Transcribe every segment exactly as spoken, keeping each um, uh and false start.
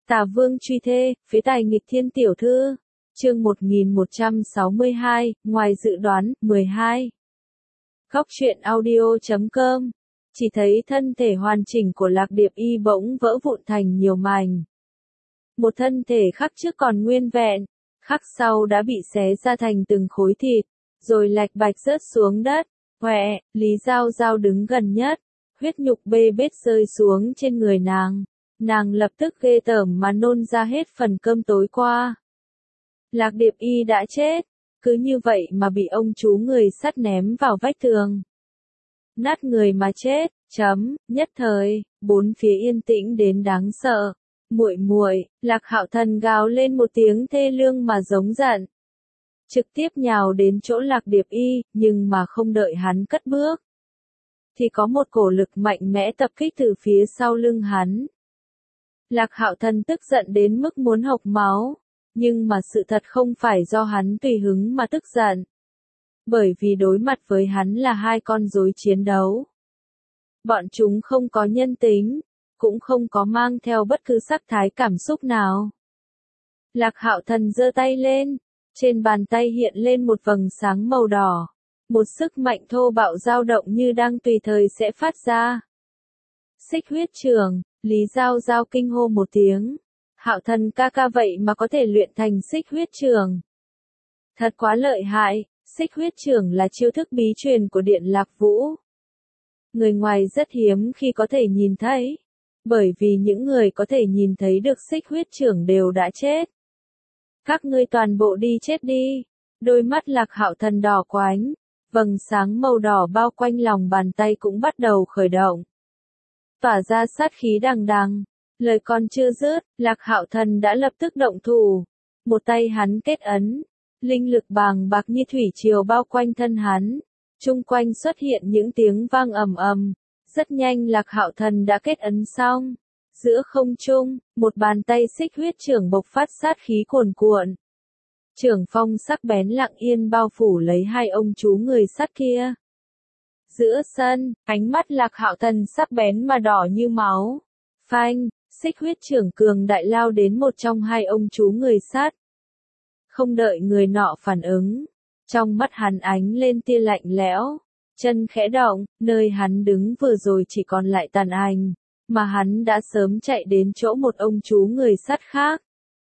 Tà Vương truy thê, phế tài nghịch thiên tiểu thư. Chương một nghìn một trăm sáu mươi hai, ngoài dự đoán, mười hai. Góc truyện audio chấm com. Chỉ thấy thân thể hoàn chỉnh của Lạc Điệp Y bỗng vỡ vụn thành nhiều mảnh. Một thân thể khắc trước còn nguyên vẹn, khắc sau đã bị xé ra thành từng khối thịt, rồi lạch bạch rớt xuống đất. Quẹ, Lý Giao Giao đứng gần nhất, huyết nhục bê bết rơi xuống trên người nàng. Nàng lập tức ghê tởm mà nôn ra hết phần cơm tối qua. Lạc Điệp Y đã chết, cứ như vậy mà bị ông chú người sắt ném vào vách tường. Nát người mà chết, chấm, nhất thời, bốn phía yên tĩnh đến đáng sợ. Muội muội, Lạc Hạo Thần gào lên một tiếng thê lương mà giống giận. Trực tiếp nhào đến chỗ Lạc Điệp Y, nhưng mà không đợi hắn cất bước. Thì có một cổ lực mạnh mẽ tập kích từ phía sau lưng hắn. Lạc Hạo Thần tức giận đến mức muốn hộc máu, nhưng mà sự thật không phải do hắn tùy hứng mà tức giận. Bởi vì đối mặt với hắn là hai con rối chiến đấu. Bọn chúng không có nhân tính, cũng không có mang theo bất cứ sắc thái cảm xúc nào. Lạc Hạo Thần giơ tay lên, trên bàn tay hiện lên một vầng sáng màu đỏ, một sức mạnh thô bạo dao động như đang tùy thời sẽ phát ra. Xích huyết trường, Lý Giao Giao kinh hô một tiếng. Hạo Thần ca ca vậy mà có thể luyện thành xích huyết trường. Thật quá lợi hại, xích huyết trường là chiêu thức bí truyền của Điện Lạc Vũ. Người ngoài rất hiếm khi có thể nhìn thấy, bởi vì những người có thể nhìn thấy được xích huyết trường đều đã chết. Các ngươi toàn bộ đi chết đi. Đôi mắt Lạc Hạo Thần đỏ quánh, vầng sáng màu đỏ bao quanh lòng bàn tay cũng bắt đầu khởi động. Tỏa ra sát khí đằng đằng. Lời còn chưa dứt, Lạc Hạo Thần đã lập tức động thủ. Một tay hắn kết ấn, linh lực bàng bạc như thủy triều bao quanh thân hắn. Chung quanh xuất hiện những tiếng vang ầm ầm. Rất nhanh Lạc Hạo Thần đã kết ấn xong. Giữa không trung, một bàn tay xích huyết trưởng bộc phát sát khí cuồn cuộn. Trưởng phong sắc bén lặng yên bao phủ lấy hai ông chú người sắt kia. Giữa sân, ánh mắt Lạc Hạo Thần sắc bén mà đỏ như máu. Phanh, xích huyết trưởng cường đại lao đến một trong hai ông chú người sắt. Không đợi người nọ phản ứng, trong mắt hắn ánh lên tia lạnh lẽo, chân khẽ động, nơi hắn đứng vừa rồi chỉ còn lại tàn ảnh, mà hắn đã sớm chạy đến chỗ một ông chú người sắt khác.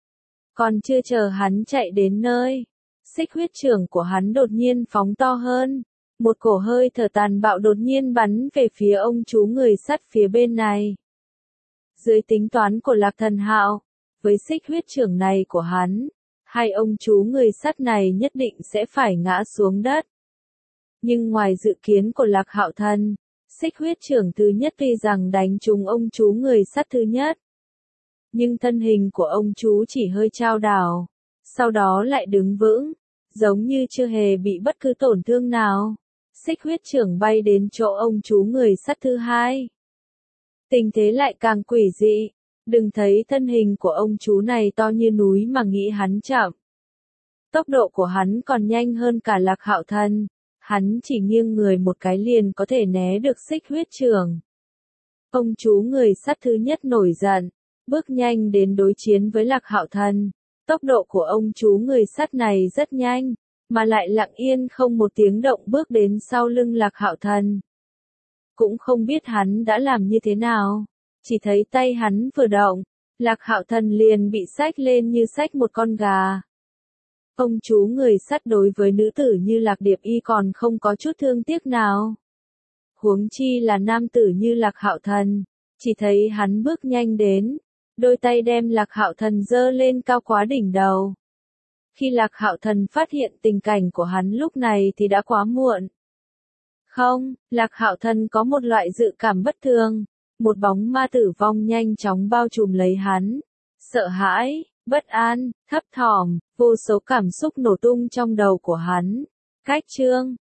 Còn chưa chờ hắn chạy đến nơi, xích huyết trưởng của hắn đột nhiên phóng to hơn. Một cổ hơi thở tàn bạo đột nhiên bắn về phía ông chú người sắt phía bên này. Dưới tính toán của Lạc Thần Hạo, với xích huyết trưởng này của hắn, hai ông chú người sắt này nhất định sẽ phải ngã xuống đất. Nhưng ngoài dự kiến của Lạc Hạo Thần, xích huyết trưởng thứ nhất tuy rằng đánh trúng ông chú người sắt thứ nhất. Nhưng thân hình của ông chú chỉ hơi chao đảo, sau đó lại đứng vững, giống như chưa hề bị bất cứ tổn thương nào. Xích huyết trưởng bay đến chỗ ông chú người sắt thứ hai. Tình thế lại càng quỷ dị, đừng thấy thân hình của ông chú này to như núi mà nghĩ hắn chậm. Tốc độ của hắn còn nhanh hơn cả Lạc Hạo Thần, hắn chỉ nghiêng người một cái liền có thể né được xích huyết trưởng. Ông chú người sắt thứ nhất nổi giận, bước nhanh đến đối chiến với Lạc Hạo Thần. Tốc độ của ông chú người sắt này rất nhanh, mà lại lặng yên không một tiếng động bước đến sau lưng Lạc Hạo Thần. Cũng không biết hắn đã làm như thế nào, chỉ thấy tay hắn vừa động, Lạc Hạo Thần liền bị xách lên như xách một con gà. Ông chú người sắt đối với nữ tử như Lạc Điệp Y còn không có chút thương tiếc nào. Huống chi là nam tử như Lạc Hạo Thần, chỉ thấy hắn bước nhanh đến, đôi tay đem Lạc Hạo Thần giơ lên cao quá đỉnh đầu. Khi Lạc Hạo Thần phát hiện tình cảnh của hắn lúc này thì đã quá muộn. Không, Lạc Hạo Thần có một loại dự cảm bất thường, một bóng ma tử vong nhanh chóng bao trùm lấy hắn. Sợ hãi, bất an, thấp thỏm, vô số cảm xúc nổ tung trong đầu của hắn. Cách chương,